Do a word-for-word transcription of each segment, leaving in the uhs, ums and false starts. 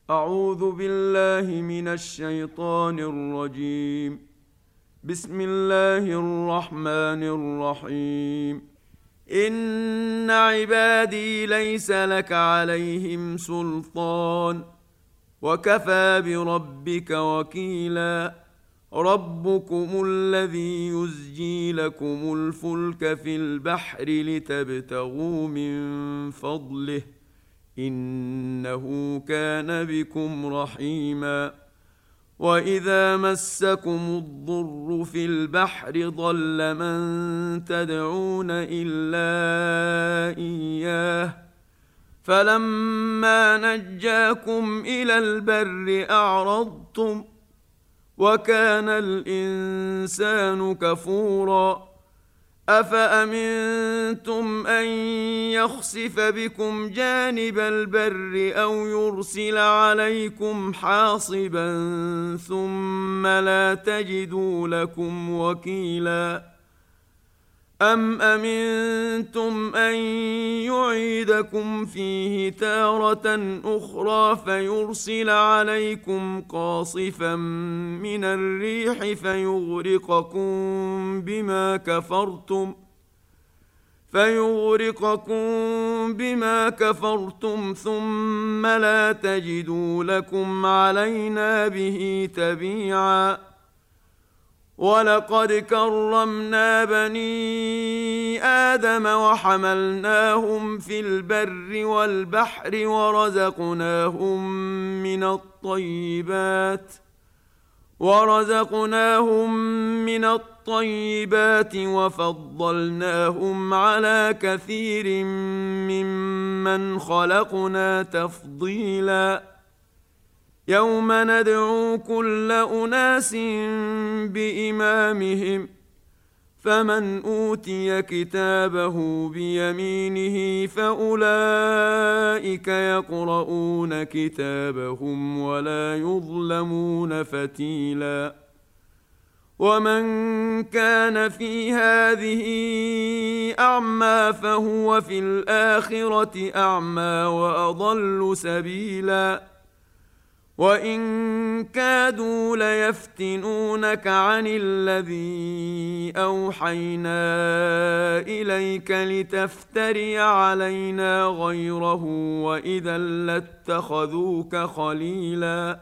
أعوذ بالله من الشيطان الرجيم. بسم الله الرحمن الرحيم. إن عبادي ليس لك عليهم سلطان وكفى بربك وكيلا. ربكم الذي يزجي لكم الفلك في البحر لتبتغوا من فضله إنه كان بكم رحيما. وإذا مسكم الضر في البحر ضل من تدعون إلا إياه فلما نجاكم إلى البر أعرضتم وكان الإنسان كفورا. أفأمنتم أن يخسف بكم جانب البر أو يرسل عليكم حاصبا ثم لا تجدوا لكم وكيلا. أم أمنتم أن يعيدكم فيه تارة أخرى فيرسل عليكم قاصفا من الريح فيغرقكم بما كفرتم فيغرقكم بما كفرتم ثم لا تجدوا لكم علينا به تبيعا. ولقد كرمنا بني آدم وحملناهم في البر والبحر ورزقناهم من الطيبات ورزقناهم من الطيبات وفضلناهم على كثير ممن خلقنا تفضيلا. يوم ندعو كل أناس بإمامهم فمن أوتي كتابه بيمينه فأولئك يقرؤون كتابهم ولا يظلمون فتيلا. ومن كان في هذه أعمى فهو في الآخرة أعمى وأضل سبيلا. وإن كادوا ليفتنونك عن الذي أوحينا إليك لتفتري علينا غيره وإذا لاتخذوك خليلا.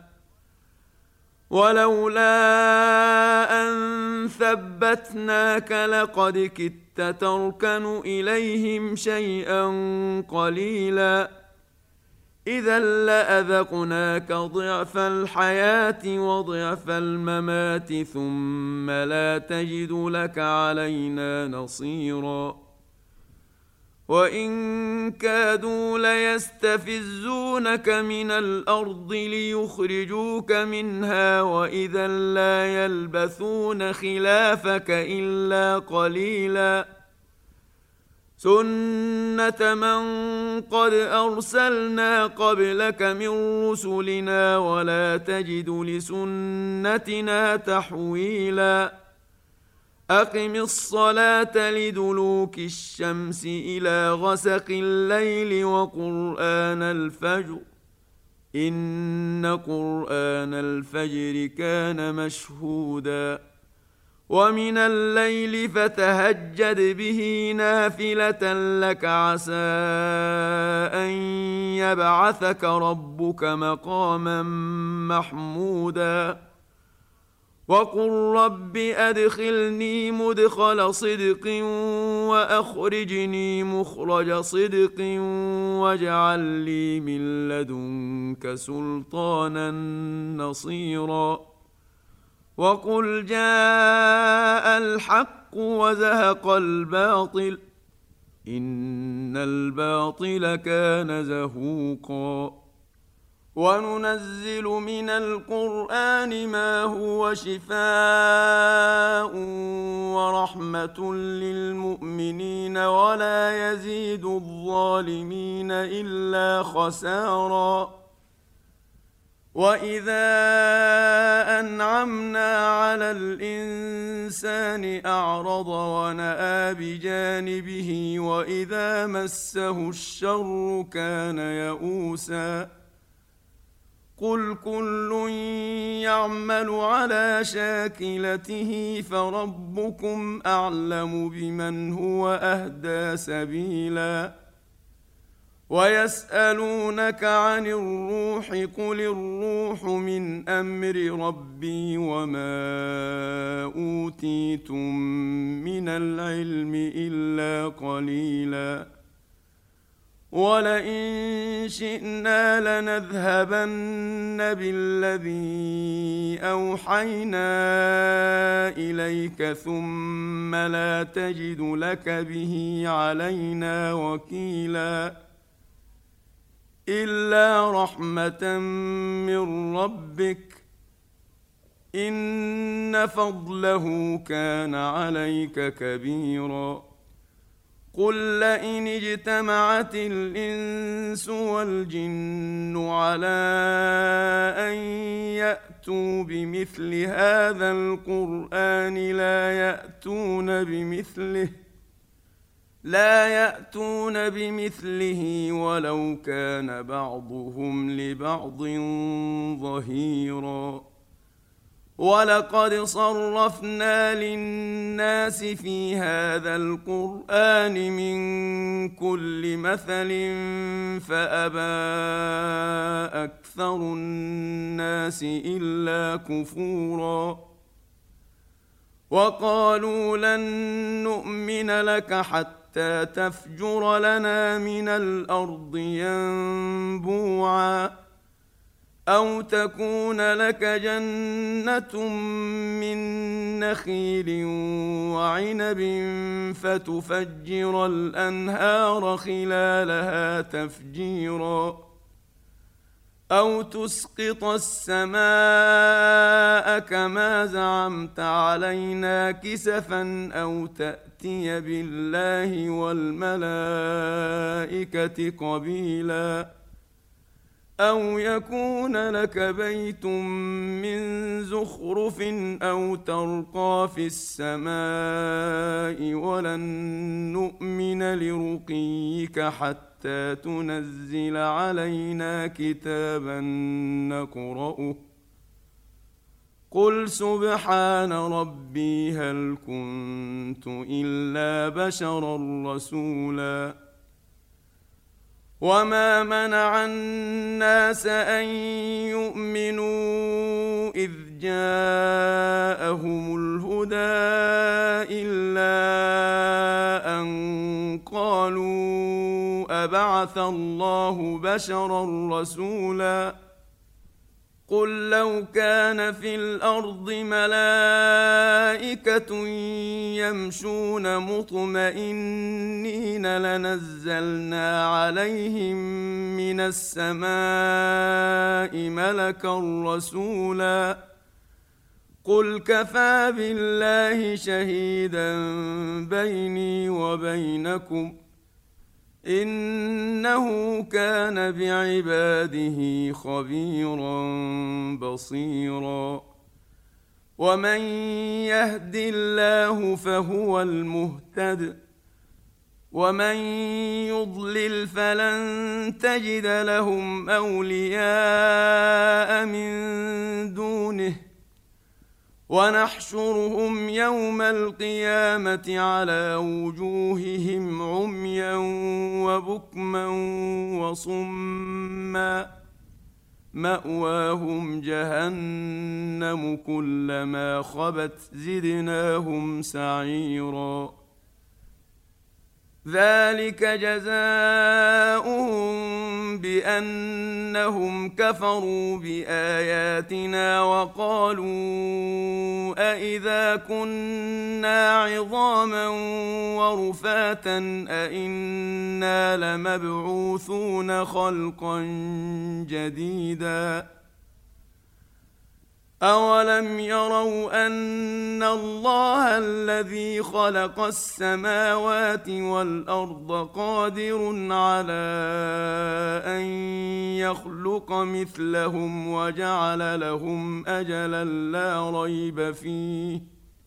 ولولا أن ثبتناك لقد كدت تركن إليهم شيئا قليلا. إذا لأذقناك ضعف الحياة وضعف الممات ثم لا تجد لك علينا نصيرا. وإن كادوا ليستفزونك من الأرض ليخرجوك منها وإذا لا يلبثون خلافك إلا قليلا. سنة من قد أرسلنا قبلك من رسلنا ولا تجد لسنتنا تحويلا. أقم الصلاة لدلوك الشمس إلى غسق الليل وقرآن الفجر إن قرآن الفجر كان مشهودا. ومن الليل فتهجد به نافلة لك عسى أن يبعثك ربك مقاما محمودا. وقل رب أدخلني مدخل صدق وأخرجني مخرج صدق واجعل لي من لدنك سلطانا نصيرا. وقل جاء الحق وزهق الباطل إن الباطل كان زهوقا. وننزل من القرآن ما هو شفاء ورحمة للمؤمنين ولا يزيد الظالمين إلا خسارا. وإذا أنعمنا على الإنسان أعرض ونأى بجانبه وإذا مسه الشر كان يئوسا. قل كل يعمل على شاكلته فربكم أعلم بمن هو أهدى سبيلا ويسألونك عن الروح قل الروح من أمر ربي وما أوتيتم من العلم إلا قليلا ولئن شئنا لنذهبن بالذي أوحينا إليك ثم لا تجد لك به علينا وكيلا إلا رحمة من ربك إن فضله كان عليك كبيرا قل لئن اجتمعت الإنس والجن على أن يأتوا بمثل هذا القرآن لا يأتون بمثله لا يأتون بمثله ولو كان بعضهم لبعض ظهيرا ولقد صرفنا للناس في هذا القرآن من كل مثل فأبى أكثر الناس إلا كفورا وقالوا لن نؤمن لك حتى تفجر لنا من الأرض ينبوعا أو تكون لك جنة من نخيل وعنب فتفجر الأنهار خلالها تفجيرا أو تسقط السماء كما زعمت علينا كسفا أو تأتي بالله والملائكة قبيلا أو يكون لك بيت من زخرف أو ترقى في السماء ولن نؤمن لرقيك حتى تنزل علينا كتابا نقرأه قل سبحان ربي هل كنت إلا بشرا رسولا وما منع الناس أن يؤمنوا إذ جاءهم الهدى إلا أن قالوا أبعث الله بشرا رسولا قل لو كان في الأرض ملائكة يمشون مطمئنين لنزلنا عليهم من السماء ملكا رسولا قل كفى بالله شهيدا بيني وبينكم إنه كان بعباده خبيرا بصيرا ومن يهد الله فهو المهتد ومن يضلل فلن تجد لهم أولياء من دونه ونحشرهم يوم القيامة على وجوههم عميا وبكما وصما مأواهم جهنم كلما خبت زدناهم سعيرا ذلك جزاؤهم بأنهم كفروا بآياتنا وقالوا أإذا كنا عظاما ورفاتا أإنا لمبعوثون خلقا جديدا أولم يروا أن الله الذي خلق السماوات والأرض قادر على أن يخلق مثلهم وجعل لهم أجلا لا ريب فيه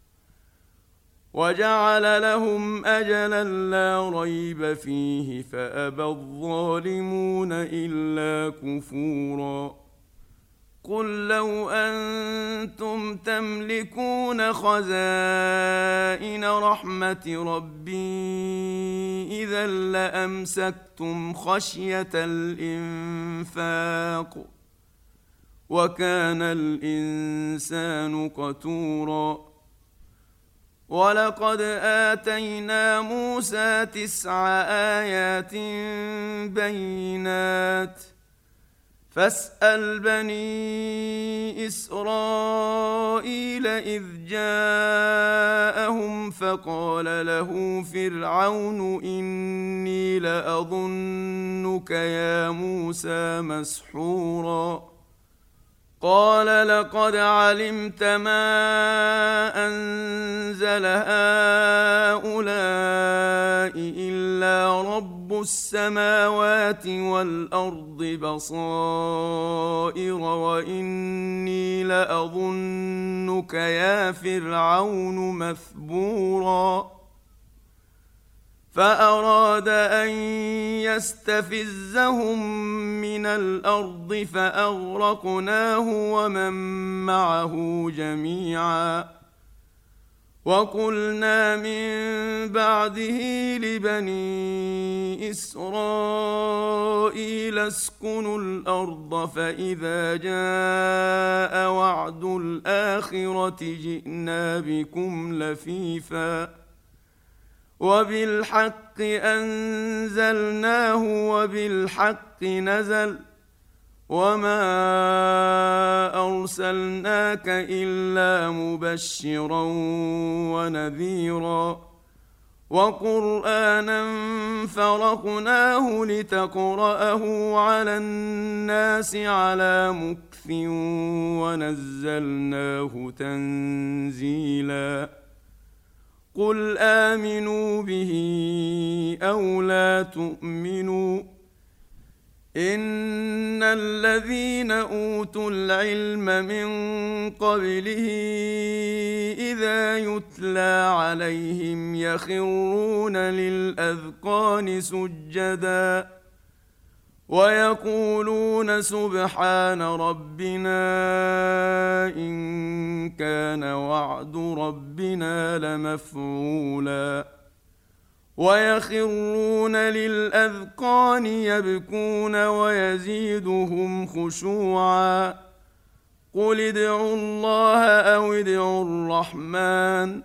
وجعل لهم أجلا لا ريب فيه فأبى الظالمون إلا كفورا قل لو أنتم تملكون خزائن رحمة ربي إذا لأمسكتم خشية الإنفاق وكان الإنسان قتورا ولقد آتينا موسى تسع آيات بينات فاسأل بني إسرائيل إذ جاءهم فقال له فرعون إني لأظنك يا موسى مسحورا قال لقد علمت ما أنزل هؤلاء إلا رب السماوات والأرض بصائر وإني لأظنك يا فرعون مثبورا فأراد أن يستفزهم من الأرض فأغرقناه ومن معه جميعا وقلنا من بعده لبني إسرائيل اسكنوا الأرض فإذا جاء وعد الآخرة جئنا بكم لفيفا وبالحق أنزلناه وبالحق نزل وما أرسلناك إلا مبشرا ونذيرا وقرآنا فرقناه لتقرأه على الناس على مكث ونزلناه تنزيلا قل آمنوا به أو لا تؤمنوا إن الذين أوتوا العلم من قبله إذا يتلى عليهم يخرون للأذقان سجدا ويقولون سبحان ربنا إن كان وعد ربنا لمفعولا ويخرون للأذقان يبكون ويزيدهم خشوعا قل ادعوا الله أو ادعوا الرحمن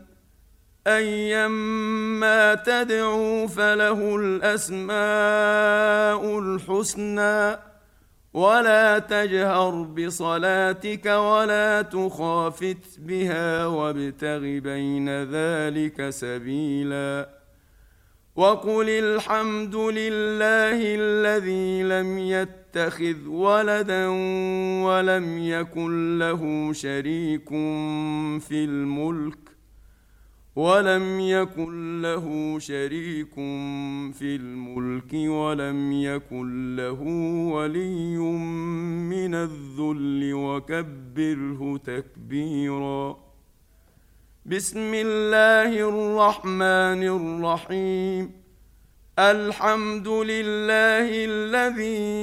أيما تدعوا فله الأسماء الحسنى ولا تجهر بصلاتك ولا تخافت بها وابتغ بين ذلك سبيلا وقل الحمد لله الذي لم يتخذ ولدا ولم يكن له شريك في الملك ولم يكن له شريك في الملك ولم يكن له ولي من الذل وكبره تكبيرا بسم الله الرحمن الرحيم الحمد لله الذي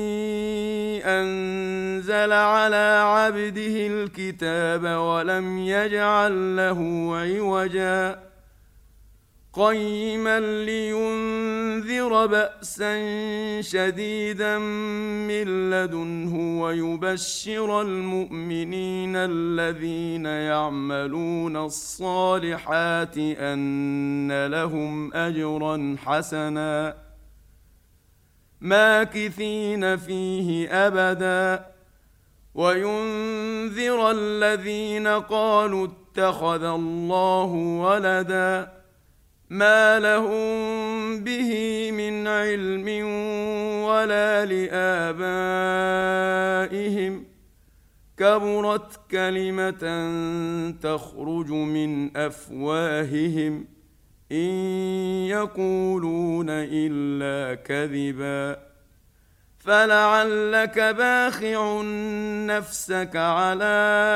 أنزل على عبده الكتاب ولم يجعل له عوجا قيما لينذر بأسا شديدا من لدنه ويبشر المؤمنين الذين يعملون الصالحات أن لهم أجرا حسنا ماكثين فيه أبدا وينذر الذين قالوا اتخذ الله ولدا ما لهم به من علم ولا لآبائهم كبرت كلمة تخرج من أفواههم إن يقولون إلا كذبا فلعلك باخع نفسك على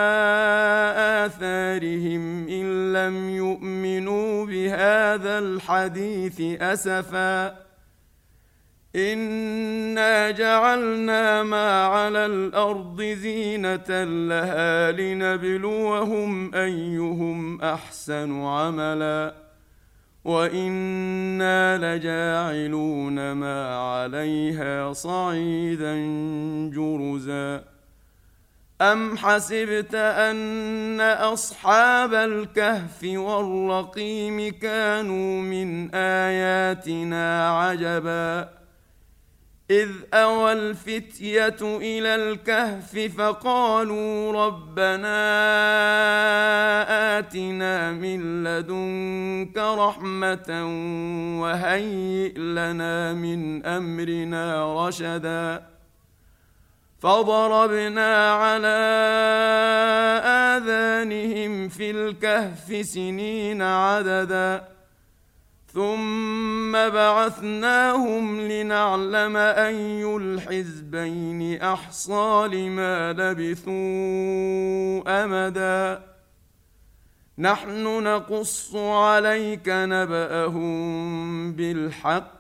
آثارهم إن لم يؤمنوا بهذا الحديث أسفا إنا جعلنا ما على الأرض زينة لها لنبلوهم أيهم أحسن عملا وإنا لجاعلون ما عليها صعيدا جرزا أم حسبت أن أصحاب الكهف والرقيم كانوا من آياتنا عجبا إذ أوى الفتية إلى الكهف فقالوا ربنا آتنا من لدنك رحمة وهيئ لنا من أمرنا رشدا فضربنا على آذانهم في الكهف سنين عددا ثم بعثناهم لنعلم أي الحزبين أحصى لما لبثوا أمدا نحن نقص عليك نبأهم بالحق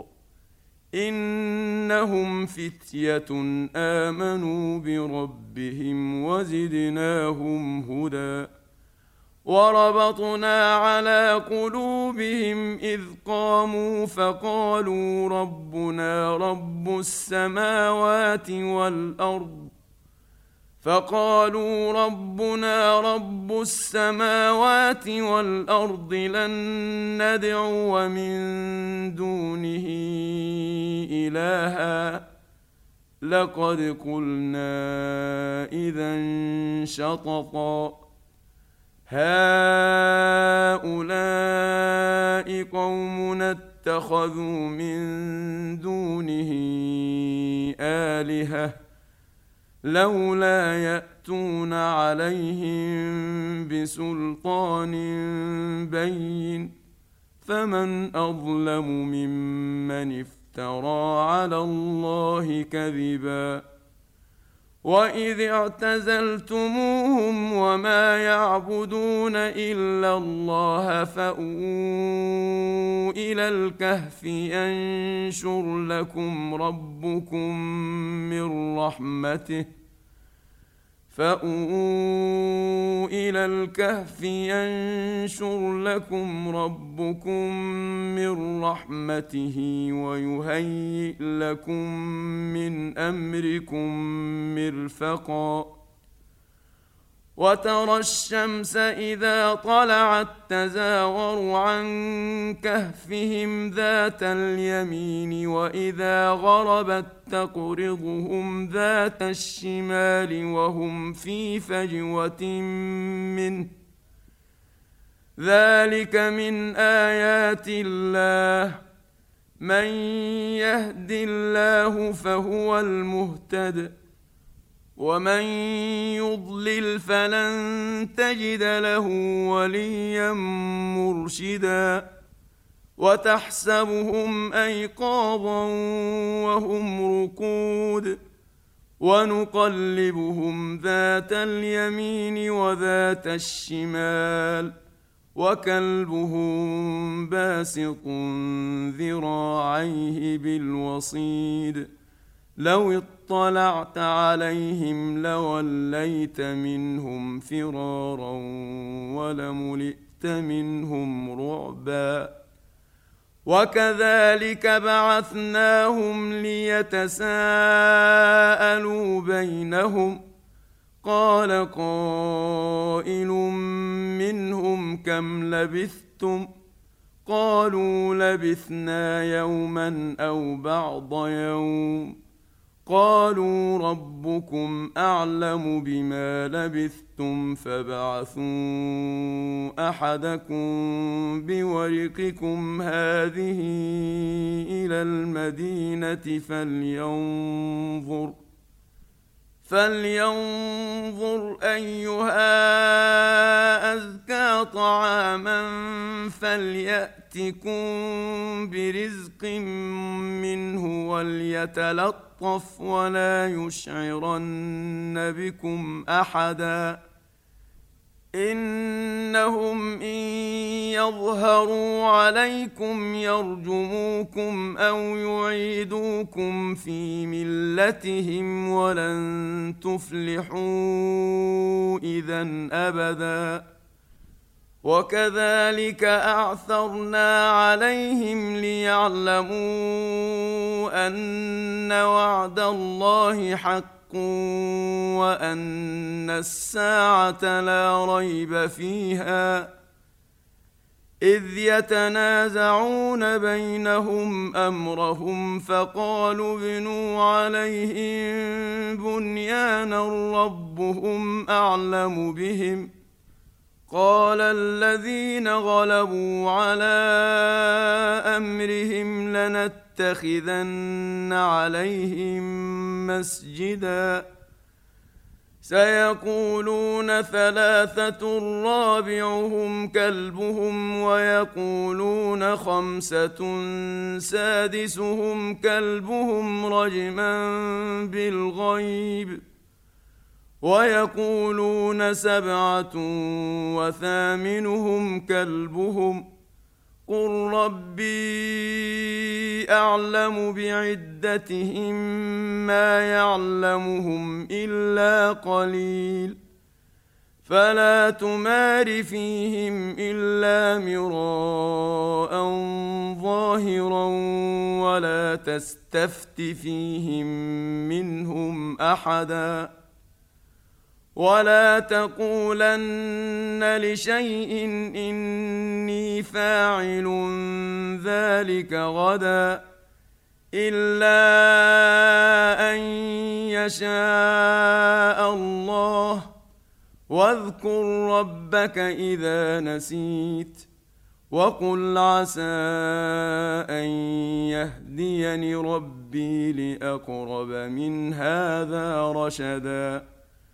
إنهم فتية آمنوا بربهم وزدناهم هدى وربطنا على قلوبهم إذ قاموا فقالوا ربنا رب السماوات والأرض فقالوا ربنا رب السماوات والأرض لن ندعو من دونه إلها لقد قلنا إذا شططا هؤلاء قومنا اتخذوا من دونه آلهة لولا يأتون عليهم بسلطان بين فمن أظلم ممن افترى على الله كذبا وإذ اعتزلتموهم وما يعبدون إلا الله فأووا إلى الكهف ينشر لكم ربكم من رحمته فأووا إلى الكهف ينشر لكم ربكم من رحمته ويهيئ لكم من أمركم مرفقا وترى الشمس إذا طلعت تزاور عن كهفهم ذات اليمين وإذا غربت تقرضهم ذات الشمال وهم في فجوة منه ذلك من آيات الله من يهد الله فهو المهتد ومن يضلل فلن تجد له وليا مرشدا وتحسبهم أيقاظا وهم رقود ونقلبهم ذات اليمين وذات الشمال وكلبهم باسط ذراعيه بالوصيد لو اطلعت عليهم لوليت منهم فرارا ولملئت منهم رعبا وكذلك بعثناهم ليتساءلوا بينهم قال قائل منهم كم لبثتم قالوا لبثنا يوما أو بعض يوم قالوا ربكم أعلم بما لبثتم فابعثوا أحدكم بورقكم هذه إلى المدينة فلينظر فلينظر أيها أزكى طعاما فليأتكم برزق منه وليتلطف ولا يشعرن بكم أحدا إنهم إن يظهروا عليكم يرجموكم أو يعيدوكم في ملتهم ولن تفلحوا إذن أبدا. وكذلك أعثرنا عليهم ليعلموا أن وعد الله حق وأن الساعة لا ريب فيها إذ يتنازعون بينهم أمرهم فقالوا ابنوا عليهم بنيانا ربهم أعلم بهم قال الذين غلبوا على أمرهم لنتخذن عليهم مسجدا سيقولون ثلاثة رابعهم كلبهم ويقولون خمسة سادسهم كلبهم رجما بالغيب ويقولون سبعة وثامنهم كلبهم قل ربي أعلم بعدتهم ما يعلمهم إلا قليل فلا تمار فيهم إلا مراء ظاهرا ولا تستفت فيهم منهم أحدا ولا تقولن لشيء إني فاعل ذلك غدا إلا أن يشاء الله واذكر ربك إذا نسيت وقل عسى أن يهديني ربي لأقرب من هذا رشدا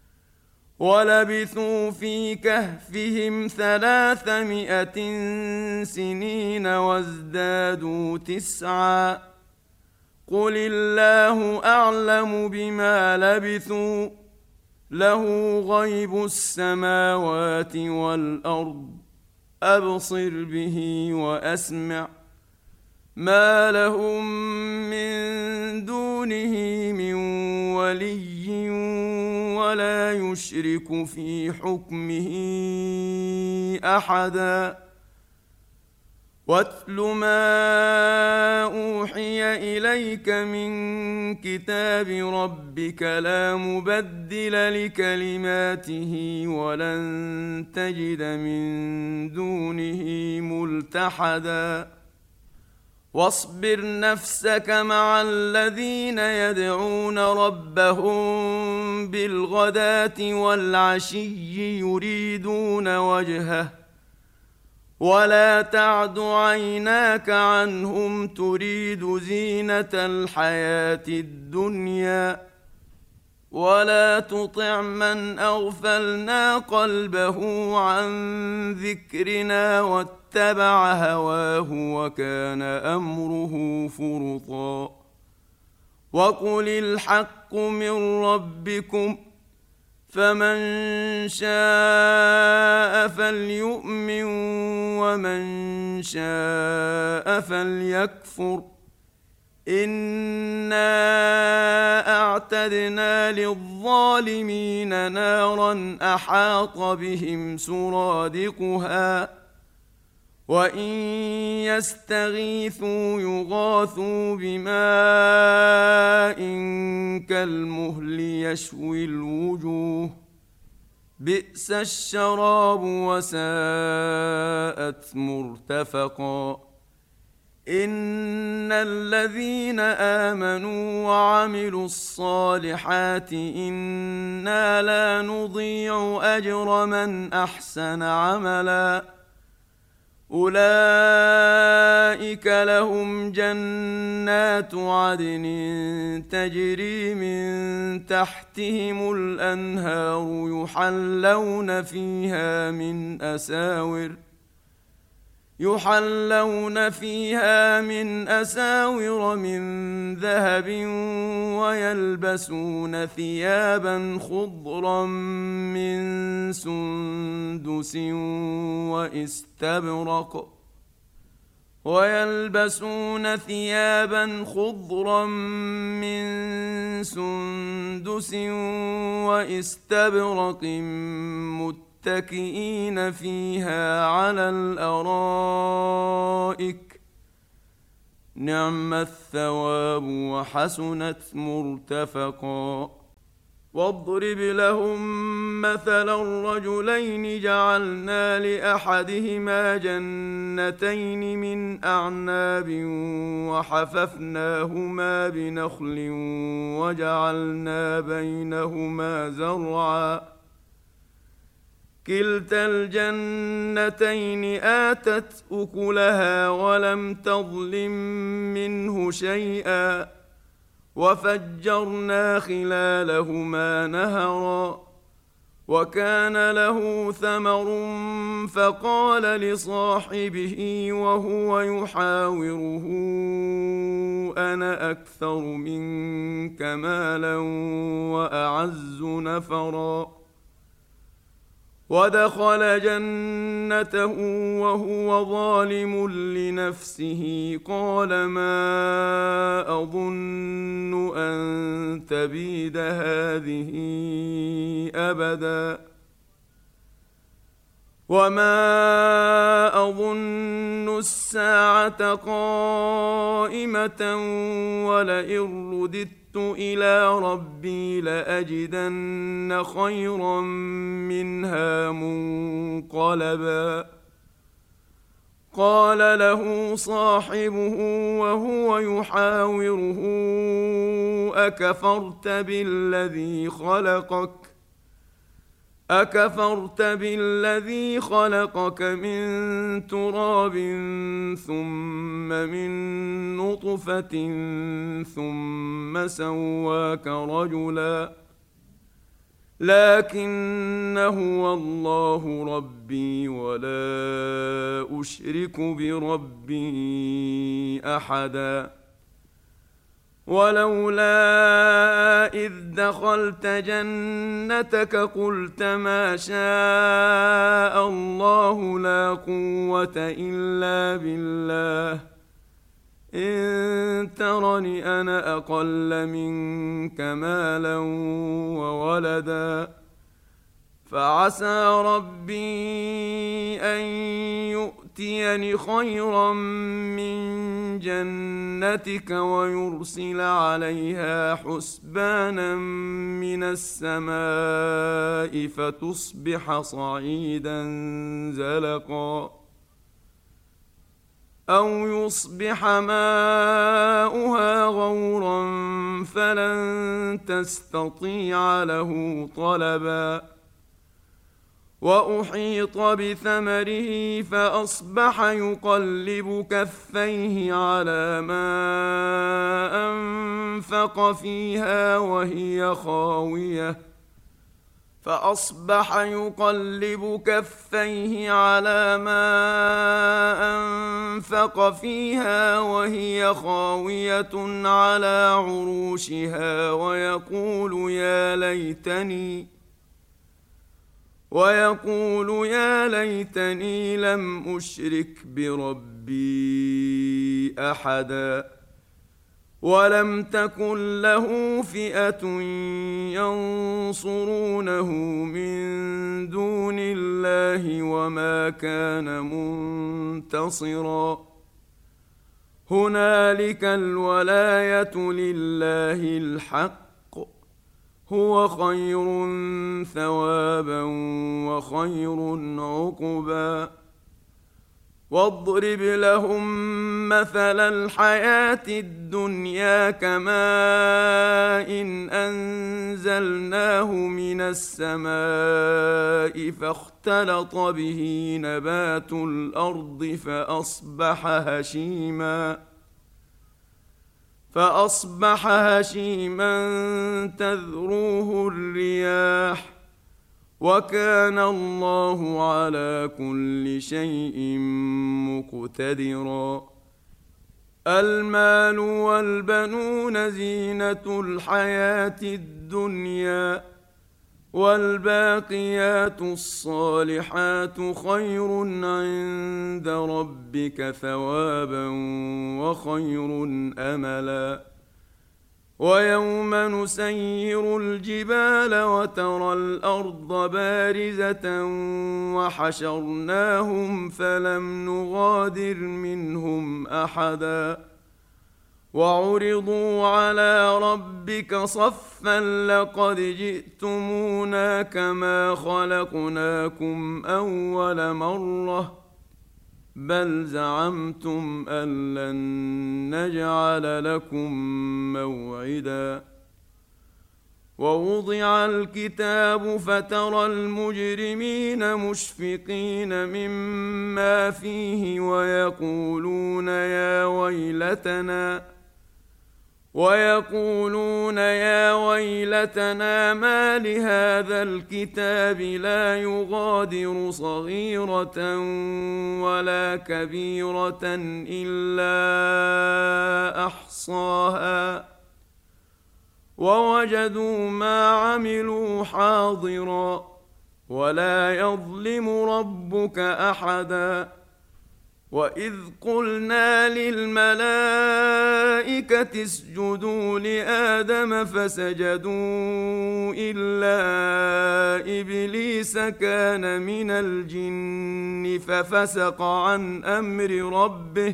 ولبثوا في كهفهم ثلاثمائة سنين وازدادوا تسعا قل الله أعلم بما لبثوا له غيب السماوات والأرض أبصر به وأسمع ما لهم من دونه من ولي ولا يشرك في حكمه أحدا واتل ما أوحي إليك من كتاب ربك لا مبدل لكلماته ولن تجد من دونه ملتحدا واصبر نفسك مع الذين يدعون ربهم بالغداة والعشي يريدون وجهه ولا تعد عيناك عنهم تريد زينة الحياة الدنيا ولا تطع من أغفلنا قلبه عن ذكرنا واتبع هواه وكان أمره فرطا وقل الحق من ربكم فمن شاء فليؤمن ومن شاء فليكفر إنا أعتدنا للظالمين نارا أحاط بهم سرادقها وإن يستغيثوا يغاثوا بماء كالمهل يشوي الوجوه بئس الشراب وساءت مرتفقا إن الذين آمنوا وعملوا الصالحات إنا لا نضيع أجر من أحسن عملا أولئك لهم جنات عدن تجري من تحتهم الأنهار يحلون فيها من أساور يحلون فيها من أساور من ذهب ويلبسون ثيابا خضرا من سندس واستبرق ويلبسون ثيابا خضرا من سندس واستبرق متكئين فيها على الأرائك نعم الثواب وحسنت مرتفقا. واضرب لهم مثلا الرجلين جعلنا لأحدهما جنتين من أعناب وحففناهما بنخل وجعلنا بينهما زرعا كلتا الجنتين آتت أكلها ولم تظلم منه شيئا وفجرنا خلالهما نهرا وكان له ثمر فقال لصاحبه وهو يحاوره أنا أكثر منك مالا وأعز نفرا ودخل جنته وهو ظالم لنفسه قال ما أظن أن تبيد هذه أبدا وما أظن الساعة قائمة ولئن رددت إلى ربي لأجدن خيرا منها منقلبا. قال له صاحبه وهو يحاوره أكفرت بالذي خلقك أكفرت بالذي خلقك من تراب ثم من نطفة ثم سواك رجلا لكن هو الله ربي ولا أشرك بربي أحدا. ولولا إذ دخلت جنتك قلت ما شاء الله لا قوة إلا بالله إن ترني أنا أقل منك مالا وولدا فعسى ربي أن يؤتيني خيرا من جنتك ويرسل عليها حسبانا من السماء فتصبح صعيدا زلقا أو يصبح ماؤها غورا فلن تستطيع له طلبا. وأحيط بثمره فأصبح يقلب كفيه على ما أنفق فيها وهي خاوية فأصبح يقلب كفيه على ما أنفق فيها وهي خاوية على عروشها ويقول يا ليتني ويقول يا ليتني لم أشرك بربي أحدا ولم تكن له فئة ينصرونه من دون الله وما كان منتصرا. هنالك الولاية لله الحق هو خير ثوابا وخير عقبا. واضرب لهم مثل الحياة الدنيا كماء إن أنزلناه من السماء فاختلط به نبات الأرض فأصبح هشيما فأصبح هشيما تذروه الرياح وكان الله على كل شيء مقتدرا. المال والبنون زينة الحياة الدنيا، والباقيات الصالحات خير عند ربك ثوابا وخير أملا. ويوم نسير الجبال وترى الأرض بارزة وحشرناهم فلم نغادر منهم أحدا، وعرضوا على ربك صفا لقد جئتمونا كما خلقناكم أول مرة بل زعمتم أن لن نجعل لكم موعدا. ووضع الكتاب فترى المجرمين مشفقين مما فيه ويقولون يا ويلتنا ويقولون يا ويلتنا ما لهذا الكتاب لا يغادر صغيرة ولا كبيرة إلا أحصاها ووجدوا ما عملوا حاضرا ولا يظلم ربك أحدا. وإذ قلنا للملائكة اسجدوا لآدم فسجدوا إلا إبليس كان من الجن ففسق عن أمر ربه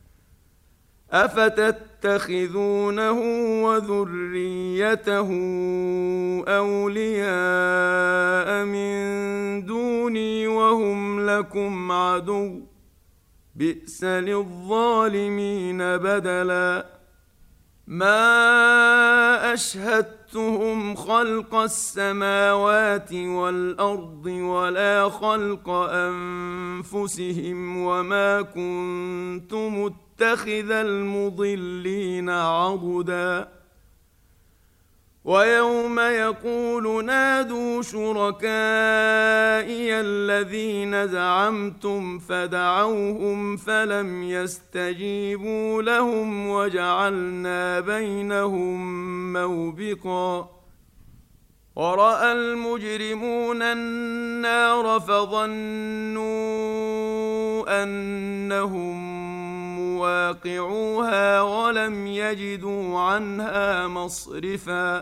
أفتتخذونه وذريته أولياء من دوني وهم لكم عدو بئس للظالمين بدلا. ما أشهدتهم خلق السماوات والأرض ولا خلق أنفسهم وما كنت متخذ المضلين عضدا. ويوم يقول نادوا شركائي الذين زعمتم فدعوهم فلم يستجيبوا لهم وجعلنا بينهم موبقا. ورأى المجرمون النار فظنوا أنهم مواقعوها ولم يجدوا عنها مصرفا.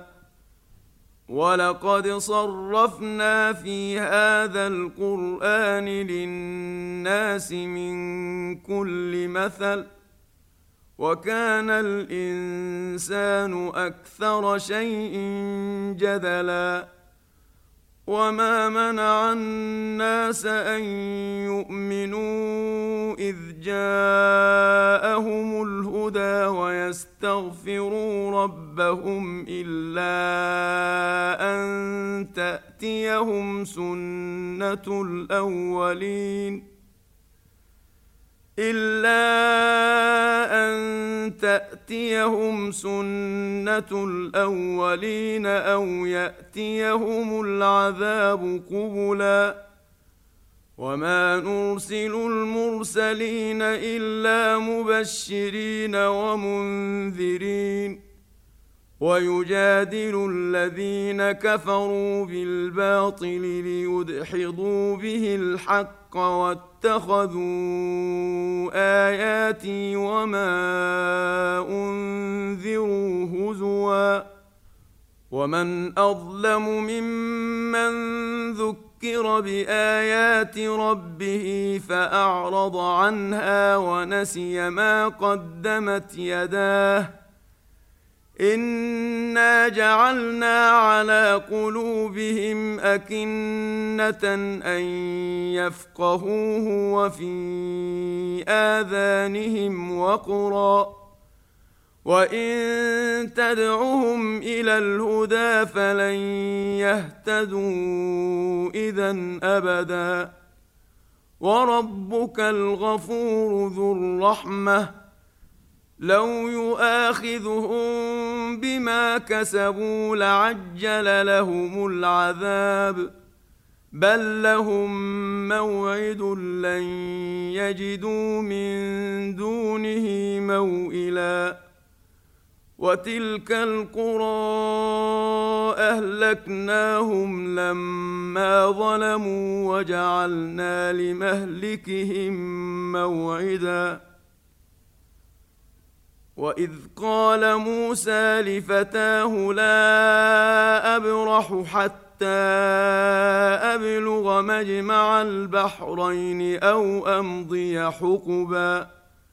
ولقد صرفنا في هذا القرآن للناس من كل مثل وكان الإنسان أكثر شيء جدلا. وما منع الناس أن يؤمنوا إذ جاءهم الهدى ويستغفروا ربهم إلا أن تأتيهم سنة الأولين إلا أن تأتيهم سنة الأولين أو يأتيهم العذاب قبلا. وما نرسل المرسلين إلا مبشرين ومنذرين ويجادل الذين كفروا بالباطل ليدحضوا به الحق واتخذوا آياتي وما أنذروا هزوا. ومن أظلم ممن ذكر بآيات ربه فأعرض عنها ونسي ما قدمت يداه إنا جعلنا على قلوبهم أكنة أن يفقهوه وفي آذانهم وقرا وإن تدعهم إلى الهدى فلن يهتدوا إذن أبدا. وربك الغفور ذو الرحمة لو يؤاخذهم بما كسبوا لعجل لهم العذاب بل لهم موعد لن يجدوا من دونه موئلا وتلك القرى أهلكناهم لما ظلموا وجعلنا لمهلكهم موعدا وإذ قال موسى لفتاه لا أبرح حتى أبلغ مجمع البحرين أو أمضي حقبا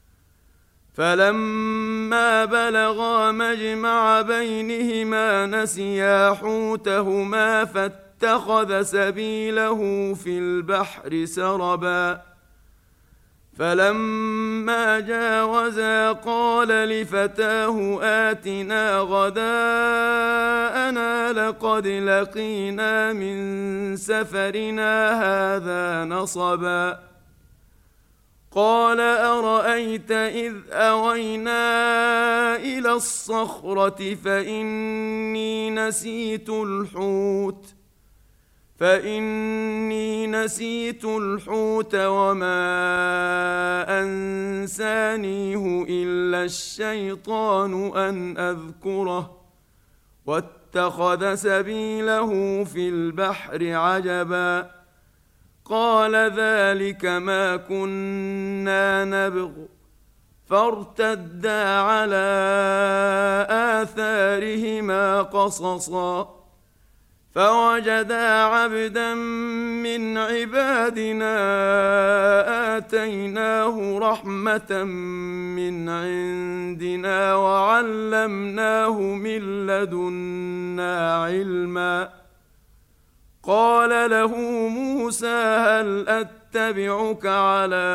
فلما بلغا مجمع بينهما نسيا حوتهما فاتخذ سبيله في البحر سربا فلما جاوزا قال لفتاه آتنا غداءنا لقد لقينا من سفرنا هذا نصبا قال أرأيت إذ أوينا إلى الصخرة فإني نسيت الحوت فإني نسيت الحوت وما أنسانيه إلا الشيطان أن أذكره واتخذ سبيله في البحر عجبا قال ذلك ما كنا نبغ فارتدا على آثارهما قصصا فوجدا عبدا من عبادنا آتيناه رحمة من عندنا وعلمناه من لدنا علما قال له موسى هل أتبعك على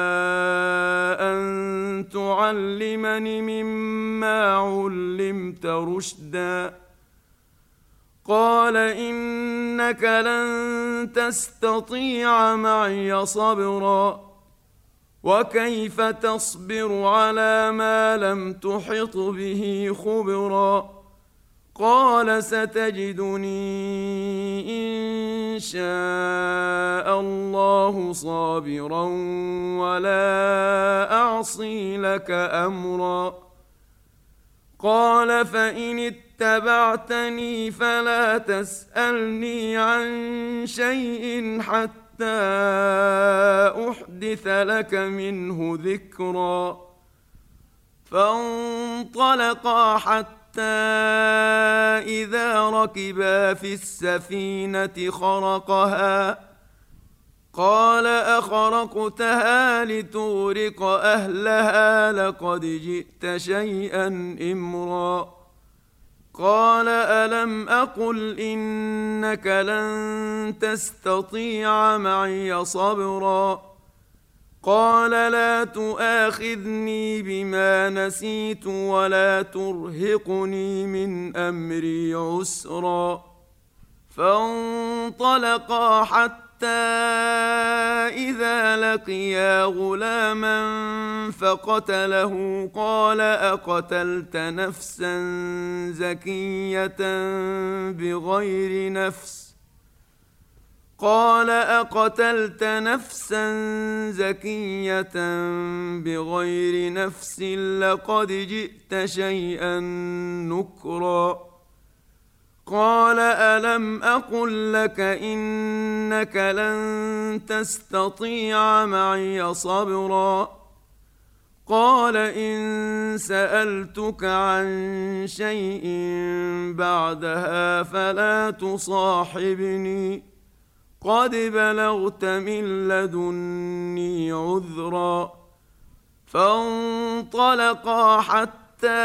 أن تعلمني مما علمت رشدا قال إنك لن تستطيع معي صبرا وكيف تصبر على ما لم تحط به خبرا قال ستجدني إن شاء الله صابرا ولا أعصي لك أمرا قال فإن اتبعتني فلا تسألني عن شيء حتى أحدث لك منه ذكرا فانطلقا حتى إذا ركبا في السفينة خرقها قال أخرقتها لتغرق أهلها لقد جئت شيئا إمرا قال ألم أقل إنك لن تستطيع معي صبرا قال لا تؤاخذني بما نسيت ولا ترهقني من أمري عسرا فانطلقا حتى إذا لقيا غلاما فقتله قال أقتلت نفسا زكية بغير نفس قال أقتلت نفسا زكية بغير نفس لقد جئت شيئا نكرا قال ألم أقل لك إنك لن تستطيع معي صبرا قال إن سألتك عن شيء بعدها فلا تصاحبني قد بلغت من لدني عذرا فانطلقا حتى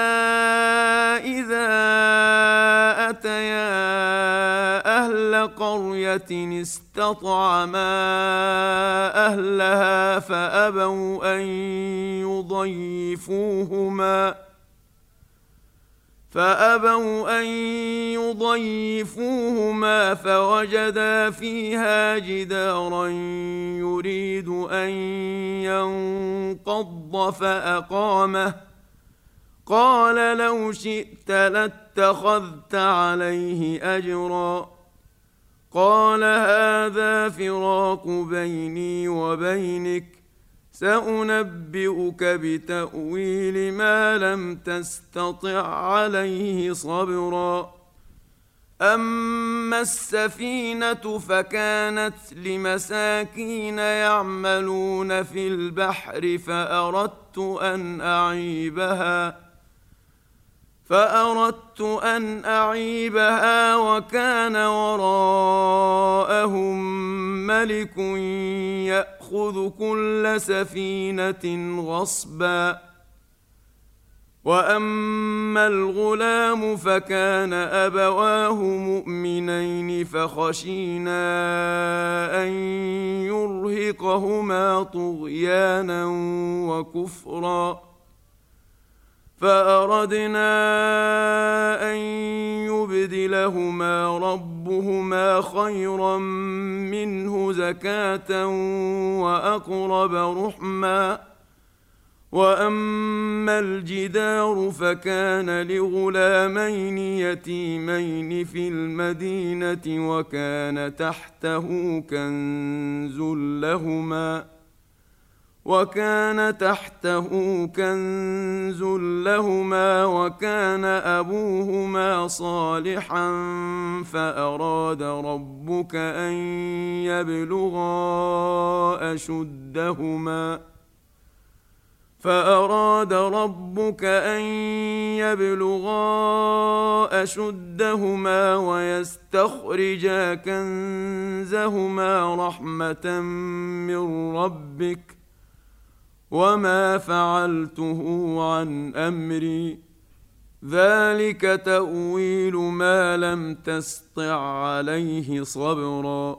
إذا أتيا أهل قرية استطعما أهلها فأبوا أن يضيفوهما فأبوا أن يضيفوهما فوجدا فيها جدارا يريد أن ينقض فأقامه قال لو شئت لاتخذت عليه أجرا قال هذا هذا فراق بيني وبينك سأنبئك بتأويل ما لم تستطع عليه صبرا أما السفينة فكانت لمساكين يعملون في البحر فأردت أن أعيبها فأردت أن أعيبها وكان وراءهم ملك يأخذ كل سفينة غصبا وأما الغلام فكان أبواه مؤمنين فخشينا أن يرهقهما طغيانا وكفرا فأردنا أن يبدلهما ربهما خيرا منه زكاة وأقرب رحما وأما الجدار فكان لغلامين يتيمين في المدينة وكان تحته كنز لهما وكان تحته كنز لهما وكان أبوهما صالحا فأراد ربك أن يبلغا أشدهما فأراد ربك أن يبلغا أشدهما ويستخرجا كنزهما رحمة من ربك وما فعلته عن أمري ذلك تأويل ما لم تسطع عليه صبرا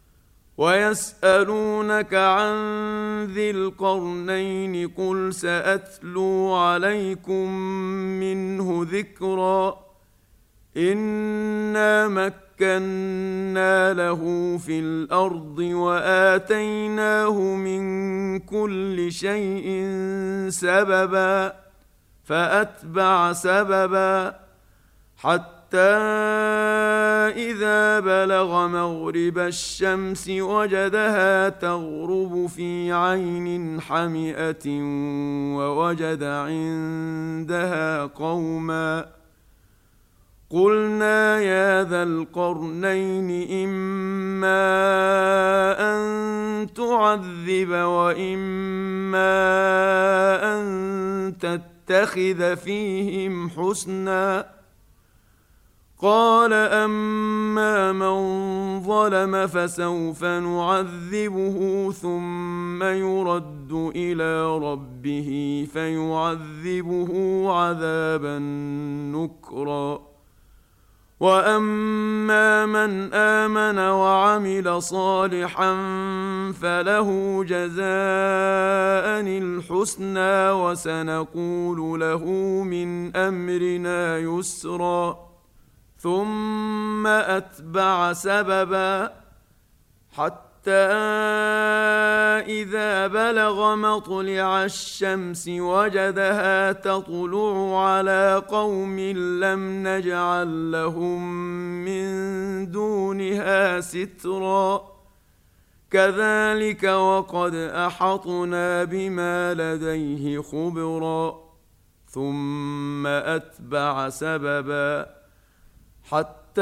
ويسألونك عن ذي القرنين قل سأتلو عليكم منه ذكرا إنا مكنا له في الأرض وآتيناه من كل شيء سببا فأتبع سببا حتى إذا بلغ مغرب الشمس وجدها تغرب في عين حمئة ووجد عندها قوما قلنا يا ذا القرنين إما أن تعذب وإما أن تتخذ فيهم حسنا قال أما من ظلم فسوف نعذبه ثم يرد إلى ربه فيعذبه عذابا نكرا وأما من آمن وعمل صالحا فله جزاء الحسنى وسنقول له من أمرنا يسرا ثم أتبع سببا حتى إذا بلغ مطلع الشمس وجدها تطلع على قوم لم نجعل لهم من دونها سترا كذلك وقد أحطنا بما لديه خبرا ثم أتبع سببا حتى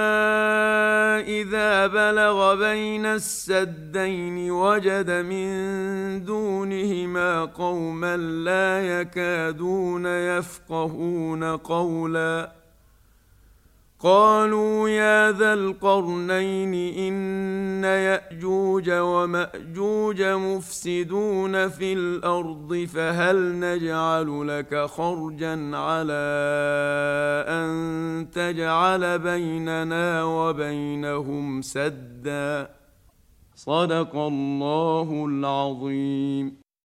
إذا بلغ بين السدين وجد من دونهما قوما لا يكادون يفقهون قولا قالوا يا ذا القرنين إن يأجوج ومأجوج مفسدون في الأرض فهل نجعل لك خرجا على أن تجعل بيننا وبينهم سدا صدق الله العظيم.